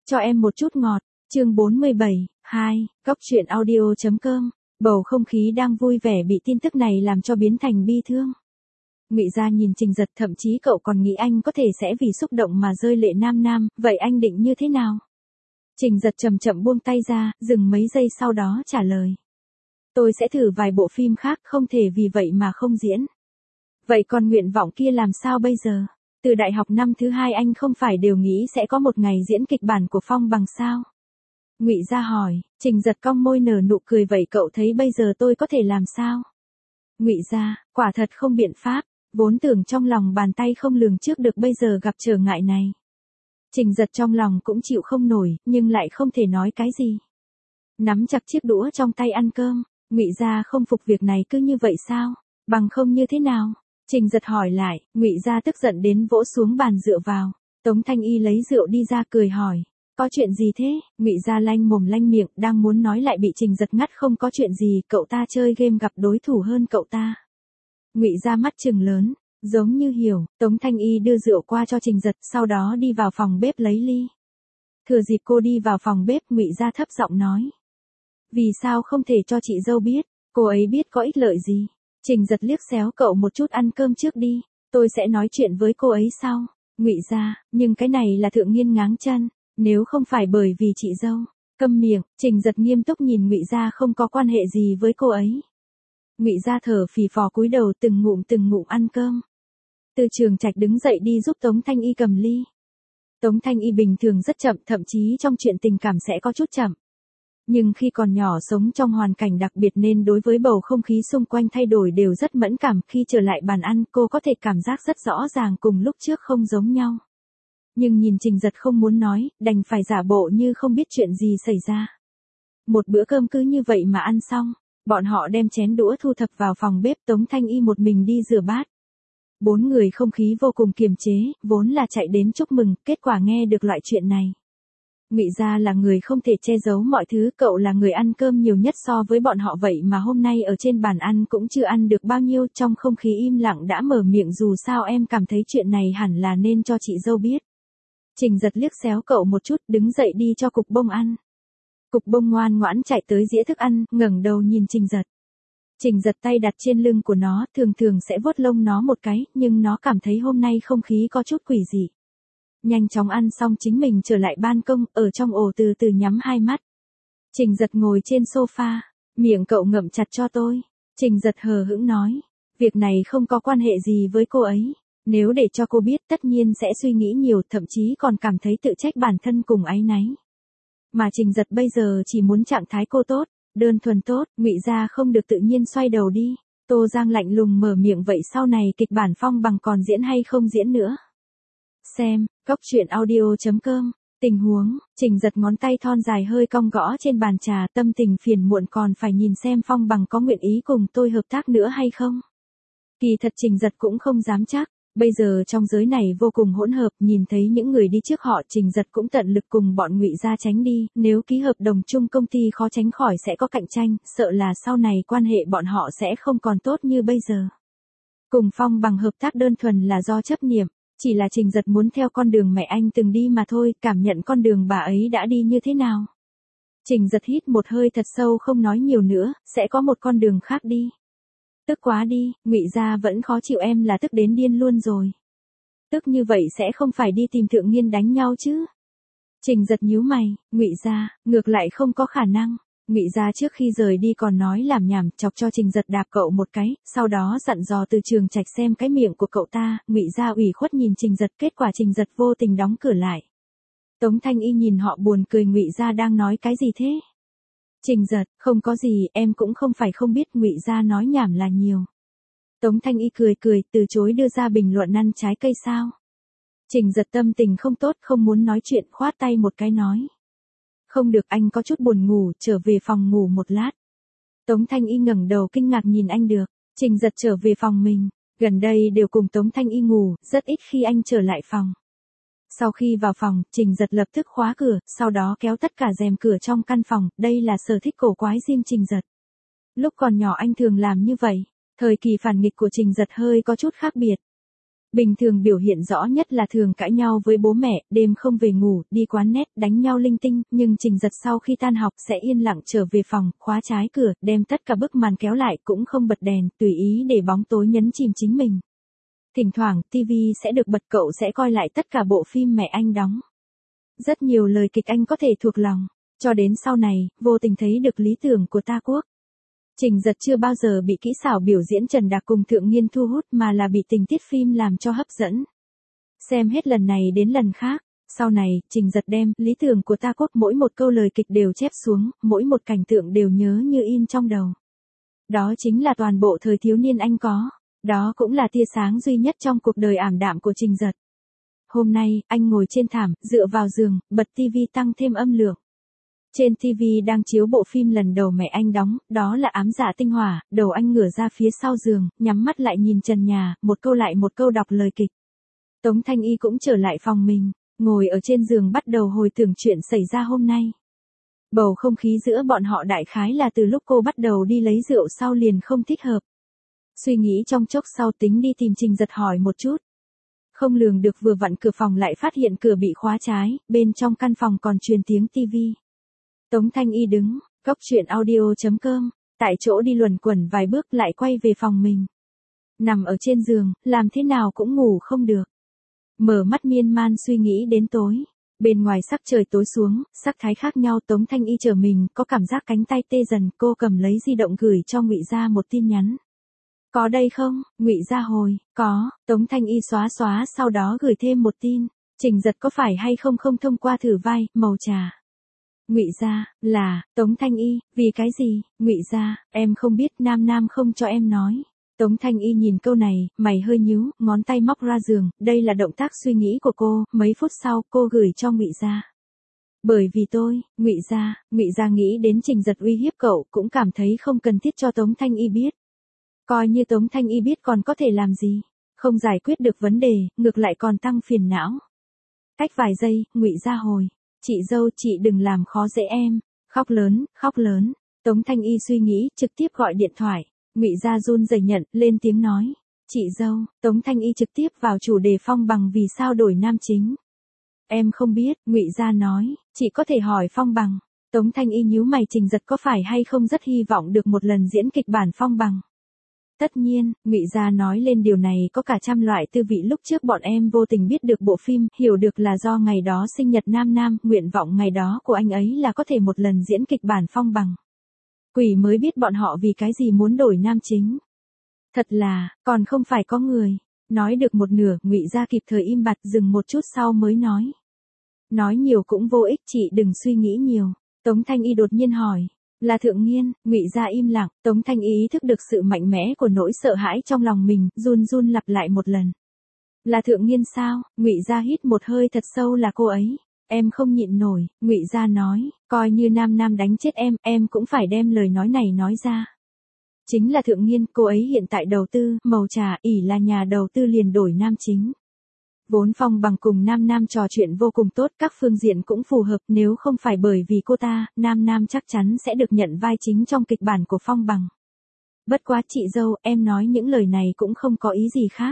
Cho em một chút ngọt, chương 47, 2, Góc truyện audio.com. Bầu không khí đang vui vẻ bị tin tức này làm cho biến thành bi thương. Ngụy Gia nhìn Trình Giật, thậm chí cậu còn nghĩ anh có thể sẽ vì xúc động mà rơi lệ nam nam, vậy anh định như thế nào? Trình Giật chậm chậm buông tay ra, dừng mấy giây sau đó trả lời. Tôi sẽ thử vài bộ phim khác, không thể vì vậy mà không diễn. Vậy còn nguyện vọng kia làm sao bây giờ? Từ đại học năm thứ 2 anh không phải đều nghĩ sẽ có một ngày diễn kịch bản của Phong Bằng sao? Ngụy Gia hỏi. Trình Giật cong môi nở nụ cười, vậy cậu thấy bây giờ tôi có thể làm sao? Ngụy Gia, quả thật không biện pháp, vốn tưởng trong lòng bàn tay không lường trước được bây giờ gặp trở ngại này. Trình Giật trong lòng cũng chịu không nổi, nhưng lại không thể nói cái gì. Nắm chặt chiếc đũa trong tay ăn cơm, Ngụy Gia không phục việc này cứ như vậy sao? Bằng không như thế nào? Trình Giật hỏi lại. Ngụy Gia tức giận đến vỗ xuống bàn dựa vào. Tống Thanh Y lấy rượu đi ra cười hỏi. Có chuyện gì thế? Ngụy Gia lanh mồm lanh miệng, đang muốn nói lại bị Trình Giật ngắt. Không có chuyện gì, cậu ta chơi game gặp đối thủ hơn cậu ta. Ngụy Gia mắt trừng lớn, giống như hiểu. Tống Thanh Y đưa rượu qua cho Trình Giật, sau đó đi vào phòng bếp lấy ly. Thừa dịp cô đi vào phòng bếp, Ngụy Gia thấp giọng nói. Vì sao không thể cho chị dâu biết? Cô ấy biết có ích lợi gì? Trình Giật liếc xéo cậu một chút, ăn cơm trước đi, tôi sẽ nói chuyện với cô ấy sau. Ngụy Gia, nhưng cái này là Thượng Nghiên ngáng chân, nếu không phải bởi vì chị dâu. Câm miệng. Trình Giật nghiêm túc nhìn Ngụy Gia, không có quan hệ gì với cô ấy. Ngụy Gia thở phì phò cúi đầu từng ngụm ăn cơm. Từ Trường Trạch đứng dậy đi giúp Tống Thanh Y cầm ly. Tống Thanh Y bình thường rất chậm, thậm chí trong chuyện tình cảm sẽ có chút chậm. Nhưng khi còn nhỏ sống trong hoàn cảnh đặc biệt nên đối với bầu không khí xung quanh thay đổi đều rất mẫn cảm. Khi trở lại bàn ăn, cô có thể cảm giác rất rõ ràng cùng lúc trước không giống nhau. Nhưng nhìn Trình Giật không muốn nói, đành phải giả bộ như không biết chuyện gì xảy ra. Một bữa cơm cứ như vậy mà ăn xong, bọn họ đem chén đũa thu thập vào phòng bếp, Tống Thanh Y một mình đi rửa bát. 4 người không khí vô cùng kiềm chế, vốn là chạy đến chúc mừng, kết quả nghe được loại chuyện này. Ngụy Gia là người không thể che giấu mọi thứ, cậu là người ăn cơm nhiều nhất so với bọn họ, vậy mà hôm nay ở trên bàn ăn cũng chưa ăn được bao nhiêu. Trong không khí im lặng đã mở miệng, dù sao em cảm thấy chuyện này hẳn là nên cho chị dâu biết. Trình Giật liếc xéo cậu một chút, đứng dậy đi cho Cục Bông ăn. Cục Bông ngoan ngoãn chạy tới dĩa thức ăn, ngẩng đầu nhìn Trình Giật. Trình Giật tay đặt trên lưng của nó, thường thường sẽ vuốt lông nó một cái, nhưng nó cảm thấy hôm nay không khí có chút quỷ dị. Nhanh chóng ăn xong chính mình trở lại ban công, ở trong ổ từ từ nhắm hai mắt. Trình Giật ngồi trên sofa, miệng cậu ngậm chặt cho tôi. Trình Giật hờ hững nói, việc này không có quan hệ gì với cô ấy. Nếu để cho cô biết tất nhiên sẽ suy nghĩ nhiều, thậm chí còn cảm thấy tự trách bản thân cùng áy náy. Mà Trình Giật bây giờ chỉ muốn trạng thái cô tốt, đơn thuần tốt. Ngụy Gia không được tự nhiên xoay đầu đi. Tô Giang lạnh lùng mở miệng, vậy sau này kịch bản Phong Bằng còn diễn hay không diễn nữa? Xem, Góc truyện audio.com. Tình huống. Trình Giật ngón tay thon dài hơi cong gõ trên bàn trà, tâm tình phiền muộn, còn phải nhìn xem Phong Bằng có nguyện ý cùng tôi hợp tác nữa hay không. Kỳ thật Trình Giật cũng không dám chắc. Bây giờ trong giới này vô cùng hỗn hợp, nhìn thấy những người đi trước họ, Trình Giật cũng tận lực cùng bọn Ngụy Gia tránh đi, nếu ký hợp đồng chung công ty khó tránh khỏi sẽ có cạnh tranh, sợ là sau này quan hệ bọn họ sẽ không còn tốt như bây giờ. Cùng Phong Bằng hợp tác đơn thuần là do chấp niệm, chỉ là Trình Giật muốn theo con đường mẹ anh từng đi mà thôi, cảm nhận con đường bà ấy đã đi như thế nào. Trình Giật hít một hơi thật sâu, không nói nhiều nữa, sẽ có một con đường khác đi. Tức quá đi, Ngụy Gia vẫn khó chịu, em là tức đến điên luôn rồi. Tức như vậy sẽ không phải đi tìm Thượng Nghiên đánh nhau chứ? Trình Giật nhíu mày. Ngụy Gia, ngược lại không có khả năng. Ngụy Gia trước khi rời đi còn nói làm nhảm, chọc cho Trình Giật đạp cậu một cái, sau đó dặn dò Từ Trường Trạch xem cái miệng của cậu ta. Ngụy Gia ủy khuất nhìn Trình Giật, kết quả Trình Giật vô tình đóng cửa lại. Tống Thanh Y nhìn họ buồn cười, Ngụy Gia đang nói cái gì thế? Trình Giật, không có gì, em cũng không phải không biết. Ngụy Gia nói nhảm là nhiều. Tống Thanh Y cười cười, từ chối đưa ra bình luận ăn trái cây sao. Trình Giật tâm tình không tốt, không muốn nói chuyện, khoát tay một cái nói. Không được, anh có chút buồn ngủ, trở về phòng ngủ một lát. Tống Thanh Y ngẩng đầu kinh ngạc nhìn anh được. Trình Giật trở về phòng mình, gần đây đều cùng Tống Thanh Y ngủ, rất ít khi anh trở lại phòng. Sau khi vào phòng, Trình Giật lập tức khóa cửa, sau đó kéo tất cả rèm cửa trong căn phòng, đây là sở thích cổ quái riêng Trình Giật. Lúc còn nhỏ anh thường làm như vậy, thời kỳ phản nghịch của Trình Giật hơi có chút khác biệt. Bình thường biểu hiện rõ nhất là thường cãi nhau với bố mẹ, đêm không về ngủ, đi quán net, đánh nhau linh tinh, nhưng Trình Giật sau khi tan học sẽ yên lặng trở về phòng, khóa trái cửa, đem tất cả bức màn kéo lại cũng không bật đèn, tùy ý để bóng tối nhấn chìm chính mình. Thỉnh thoảng, TV sẽ được bật, cậu sẽ coi lại tất cả bộ phim mẹ anh đóng. Rất nhiều lời kịch anh có thể thuộc lòng, cho đến sau này, vô tình thấy được lý tưởng của Ta Quốc. Trình Giật chưa bao giờ bị kỹ xảo biểu diễn Trần Đạc cùng Thượng Nghiên thu hút mà là bị tình tiết phim làm cho hấp dẫn. Xem hết lần này đến lần khác, sau này, Trình Giật đem lý tưởng của Ta Quốc mỗi một câu lời kịch đều chép xuống, mỗi một cảnh tượng đều nhớ như in trong đầu. Đó chính là toàn bộ thời thiếu niên anh có, đó cũng là tia sáng duy nhất trong cuộc đời ảm đạm của Trình Giật. Hôm nay, anh ngồi trên thảm, dựa vào giường, bật TV tăng thêm âm lượng. Trên TV đang chiếu bộ phim lần đầu mẹ anh đóng, đó là Ám Dạ Tinh Hỏa, đầu anh ngửa ra phía sau giường, nhắm mắt lại nhìn trần nhà, một câu lại một câu đọc lời kịch. Tống Thanh Y cũng trở lại phòng mình, ngồi ở trên giường bắt đầu hồi tưởng chuyện xảy ra hôm nay. Bầu không khí giữa bọn họ đại khái là từ lúc cô bắt đầu đi lấy rượu sau liền không thích hợp. Suy nghĩ trong chốc sau tính đi tìm Trình Giật hỏi một chút. Không lường được vừa vặn cửa phòng lại phát hiện cửa bị khóa trái, bên trong căn phòng còn truyền tiếng TV. Tống Thanh Y đứng, cốc truyện audio.com, tại chỗ đi luẩn quẩn vài bước lại quay về phòng mình. Nằm ở trên giường, làm thế nào cũng ngủ không được. Mở mắt miên man suy nghĩ đến tối. Bên ngoài sắc trời tối xuống, sắc thái khác nhau. Tống Thanh Y trở mình, có cảm giác cánh tay tê dần, cô cầm lấy di động gửi cho Ngụy Gia một tin nhắn. Có đây không? Ngụy Gia hồi, có. Tống Thanh Y xóa sau đó gửi thêm một tin. Trình Giật có phải hay không không thông qua thử vai, màu trà. Ngụy Gia, là, Tống Thanh Y, vì cái gì? Ngụy Gia, em không biết, Nam không cho em nói. Tống Thanh Y nhìn câu này, mày hơi nhíu, ngón tay móc ra giường, đây là động tác suy nghĩ của cô, mấy phút sau, cô gửi cho Ngụy Gia. Bởi vì tôi, Ngụy Gia nghĩ đến Trình Giật uy hiếp cậu, cũng cảm thấy không cần thiết cho Tống Thanh Y biết. Coi như Tống Thanh Y biết còn có thể làm gì, không giải quyết được vấn đề, ngược lại còn tăng phiền não. Cách vài giây, Ngụy Gia hồi. Chị dâu, chị đừng làm khó dễ em. Khóc lớn. Tống Thanh Y suy nghĩ, trực tiếp gọi điện thoại. Ngụy Gia run rẩy nhận, lên tiếng nói. Chị dâu, Tống Thanh Y trực tiếp vào chủ đề Phong Bằng vì sao đổi nam chính. Em không biết, Ngụy Gia nói, chị có thể hỏi Phong Bằng. Tống Thanh Y nhíu mày, Trình Giật có phải hay không rất hy vọng được một lần diễn kịch bản Phong Bằng. Tất nhiên, Ngụy Gia nói lên điều này có cả trăm loại tư vị. Lúc trước bọn em vô tình biết được bộ phim, hiểu được là do ngày đó sinh nhật Nam, nguyện vọng ngày đó của anh ấy là có thể một lần diễn kịch bản Phong Bằng. Quỷ mới biết bọn họ vì cái gì muốn đổi nam chính. Thật là, còn không phải có người. Nói được một nửa, Ngụy Gia kịp thời im bặt, dừng một chút sau mới nói. Nói nhiều cũng vô ích, chị đừng suy nghĩ nhiều. Tống Thanh Y đột nhiên hỏi. Là Thượng Nghiên. Ngụy Gia im lặng. Tống Thanh Y ý thức được sự mạnh mẽ của nỗi sợ hãi trong lòng mình, run lặp lại một lần. Là Thượng Nghiên sao? Ngụy Gia hít một hơi thật sâu, là cô ấy. Em không nhịn nổi. Ngụy Gia nói, coi như Nam đánh chết em cũng phải đem lời nói này nói ra. Chính là Thượng Nghiên, cô ấy hiện tại đầu tư, màu trà, ỷ là nhà đầu tư liền đổi nam chính. Vốn Phong Bằng cùng Nam trò chuyện vô cùng tốt, các phương diện cũng phù hợp, nếu không phải bởi vì cô ta, Nam chắc chắn sẽ được nhận vai chính trong kịch bản của Phong Bằng. Bất quá chị dâu, em nói những lời này cũng không có ý gì khác.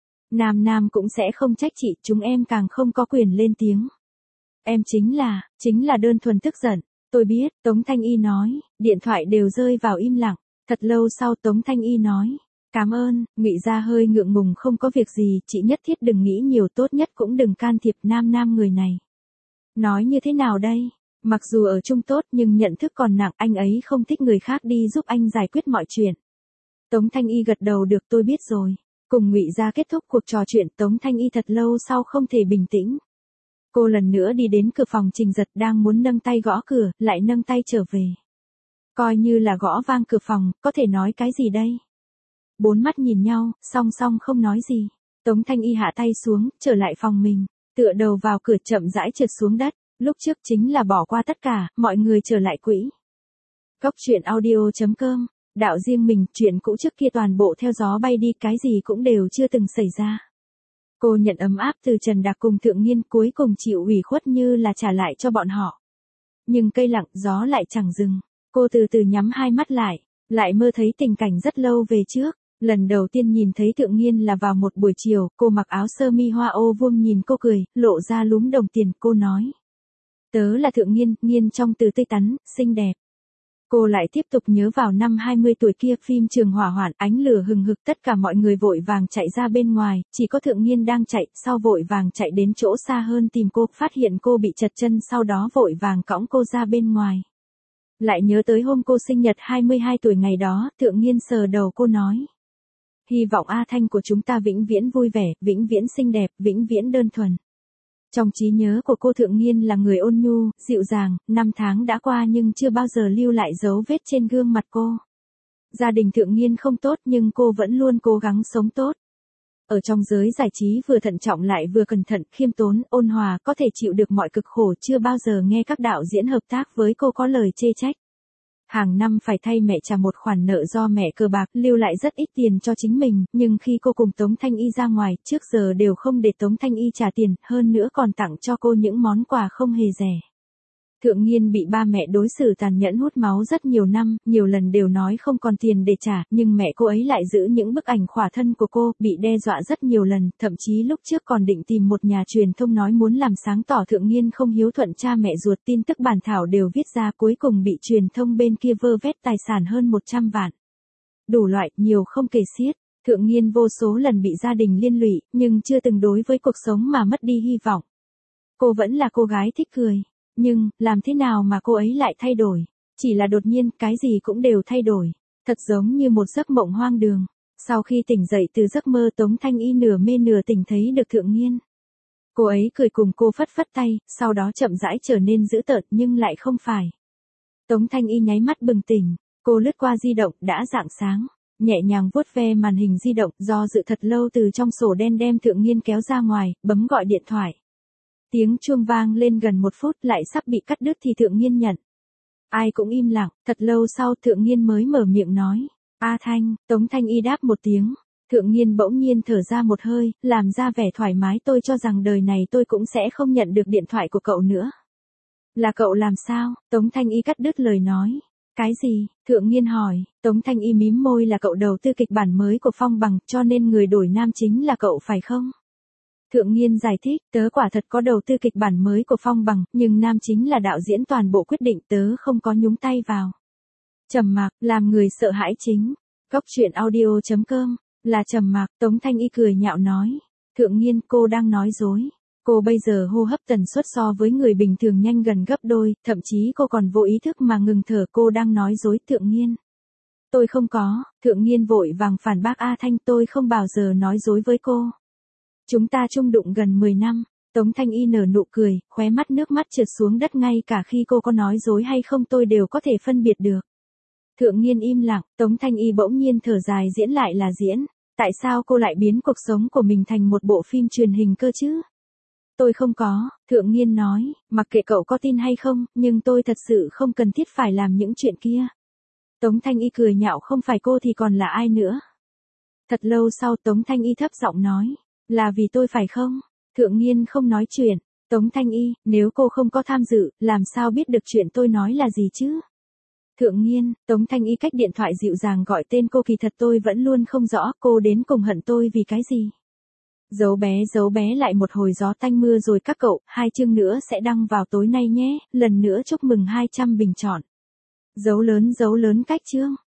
Nam cũng sẽ không trách chị, chúng em càng không có quyền lên tiếng. Em chính là đơn thuần tức giận. Tôi biết, Tống Thanh Y nói, điện thoại đều rơi vào im lặng. Thật lâu sau Tống Thanh Y nói. Cảm ơn. Ngụy Gia hơi ngượng ngùng, không có việc gì, chị nhất thiết đừng nghĩ nhiều, tốt nhất cũng đừng can thiệp Nam người này. Nói như thế nào đây? Mặc dù ở chung tốt nhưng nhận thức còn nặng, anh ấy không thích người khác đi giúp anh giải quyết mọi chuyện. Tống Thanh Y gật đầu, được, tôi biết rồi. Cùng Ngụy Gia kết thúc cuộc trò chuyện, Tống Thanh Y thật lâu sau không thể bình tĩnh. Cô lần nữa đi đến cửa phòng Trình Giật, đang muốn nâng tay gõ cửa, lại nâng tay trở về. Coi như là gõ vang cửa phòng, có thể nói cái gì đây? Bốn mắt nhìn nhau, song không nói gì. Tống Thanh Y hạ tay xuống, trở lại phòng mình, tựa đầu vào cửa chậm rãi trượt xuống đất. Lúc trước chính là bỏ qua tất cả, mọi người trở lại quỹ. Cốc truyện audio.com, đạo riêng mình, chuyện cũ trước kia toàn bộ theo gió bay đi, cái gì cũng đều chưa từng xảy ra. Cô nhận ấm áp từ Trần Đạc cùng Thượng Nghiên, cuối cùng chịu ủy khuất như là trả lại cho bọn họ. Nhưng cây lặng, gió lại chẳng dừng. Cô từ từ nhắm hai mắt lại mơ thấy tình cảnh rất lâu về trước. Lần đầu tiên nhìn thấy Thượng Nghiên là vào một buổi chiều, cô mặc áo sơ mi hoa ô vuông nhìn cô cười, lộ ra lúm đồng tiền, cô nói. Tớ là Thượng Nghiên, Nghiên trong từ tươi tắn, xinh đẹp. Cô lại tiếp tục nhớ vào năm 20 tuổi kia phim Trường Hỏa Hoạn, ánh lửa hừng hực, tất cả mọi người vội vàng chạy ra bên ngoài, chỉ có Thượng Nghiên đang chạy, sau vội vàng chạy đến chỗ xa hơn tìm cô, phát hiện cô bị trật chân, sau đó vội vàng cõng cô ra bên ngoài. Lại nhớ tới hôm cô sinh nhật 22 tuổi ngày đó, Thượng Nghiên sờ đầu cô nói. Hy vọng A Thanh của chúng ta vĩnh viễn vui vẻ, vĩnh viễn xinh đẹp, vĩnh viễn đơn thuần. Trong trí nhớ của cô Thượng Nghiên là người ôn nhu, dịu dàng, năm tháng đã qua nhưng chưa bao giờ lưu lại dấu vết trên gương mặt cô. Gia đình Thượng Nghiên không tốt nhưng cô vẫn luôn cố gắng sống tốt. Ở trong giới giải trí vừa thận trọng lại vừa cẩn thận, khiêm tốn, ôn hòa, có thể chịu được mọi cực khổ, chưa bao giờ nghe các đạo diễn hợp tác với cô có lời chê trách. Hàng năm phải thay mẹ trả một khoản nợ do mẹ cờ bạc, lưu lại rất ít tiền cho chính mình, nhưng khi cô cùng Tống Thanh Y ra ngoài, trước giờ đều không để Tống Thanh Y trả tiền, hơn nữa còn tặng cho cô những món quà không hề rẻ. Thượng Nghiên bị ba mẹ đối xử tàn nhẫn hút máu rất nhiều năm, nhiều lần đều nói không còn tiền để trả, nhưng mẹ cô ấy lại giữ những bức ảnh khỏa thân của cô, bị đe dọa rất nhiều lần, thậm chí lúc trước còn định tìm một nhà truyền thông nói muốn làm sáng tỏ Thượng Nghiên không hiếu thuận cha mẹ ruột, tin tức bản thảo đều viết ra, cuối cùng bị truyền thông bên kia vơ vét tài sản hơn 100 vạn. Đủ loại, nhiều không kể xiết. Thượng Nghiên vô số lần bị gia đình liên lụy, nhưng chưa từng đối với cuộc sống mà mất đi hy vọng. Cô vẫn là cô gái thích cười. Nhưng, làm thế nào mà cô ấy lại thay đổi? Chỉ là đột nhiên, cái gì cũng đều thay đổi. Thật giống như một giấc mộng hoang đường. Sau khi tỉnh dậy từ giấc mơ, Tống Thanh Y nửa mê nửa tỉnh thấy được Thượng Nghiên. Cô ấy cười cùng cô phất phất tay, sau đó chậm rãi trở nên dữ tợn nhưng lại không phải. Tống Thanh Y nháy mắt bừng tỉnh, cô lướt qua di động, đã rạng sáng. Nhẹ nhàng vuốt ve màn hình di động, do dự thật lâu từ trong sổ đen đem Thượng Nghiên kéo ra ngoài, bấm gọi điện thoại. Tiếng chuông vang lên gần 1 phút lại sắp bị cắt đứt thì Thượng Nghiên nhận. Ai cũng im lặng, thật lâu sau Thượng Nghiên mới mở miệng nói. A Thanh, Tống Thanh Y đáp một tiếng. Thượng Nghiên bỗng nhiên thở ra một hơi, làm ra vẻ thoải mái, tôi cho rằng đời này tôi cũng sẽ không nhận được điện thoại của cậu nữa. Là cậu làm sao? Tống Thanh Y cắt đứt lời nói. Cái gì? Thượng Nghiên hỏi. Tống Thanh Y mím môi, là cậu đầu tư kịch bản mới của Phong Bằng, cho nên người đổi nam chính là cậu phải không? Thượng Nghiên giải thích, tớ quả thật có đầu tư kịch bản mới của Phong Bằng, nhưng nam chính là đạo diễn toàn bộ quyết định, tớ không có nhúng tay vào. Trầm mặc, làm người sợ hãi chính. Góc truyện audio.com, là trầm mặc. Tống Thanh Y cười nhạo nói. Thượng Nghiên, cô đang nói dối. Cô bây giờ hô hấp tần suất so với người bình thường nhanh gần gấp đôi, thậm chí cô còn vô ý thức mà ngừng thở, cô đang nói dối. Thượng Nghiên. Tôi không có. Thượng Nghiên vội vàng phản bác. A Thanh, tôi không bao giờ nói dối với cô. Chúng ta chung đụng gần 10 năm, Tống Thanh Y nở nụ cười, khóe mắt nước mắt trượt xuống đất, ngay cả khi cô có nói dối hay không tôi đều có thể phân biệt được. Thượng Nghiên im lặng, Tống Thanh Y bỗng nhiên thở dài, diễn lại là diễn, tại sao cô lại biến cuộc sống của mình thành một bộ phim truyền hình cơ chứ? Tôi không có, Thượng Nghiên nói, mặc kệ cậu có tin hay không, nhưng tôi thật sự không cần thiết phải làm những chuyện kia. Tống Thanh Y cười nhạo, không phải cô thì còn là ai nữa? Thật lâu sau Tống Thanh Y thấp giọng nói. Là vì tôi phải không? Thượng Nghiên không nói chuyện. Tống Thanh Y, nếu cô không có tham dự, làm sao biết được chuyện tôi nói là gì chứ? Thượng Nghiên, Tống Thanh Y cách điện thoại dịu dàng gọi tên cô, kỳ thật tôi vẫn luôn không rõ cô đến cùng hận tôi vì cái gì. Giấu bé lại một hồi gió tanh mưa rồi các cậu, 2 chương nữa sẽ đăng vào tối nay nhé, lần nữa chúc mừng 200 bình chọn. Dấu lớn cách chương.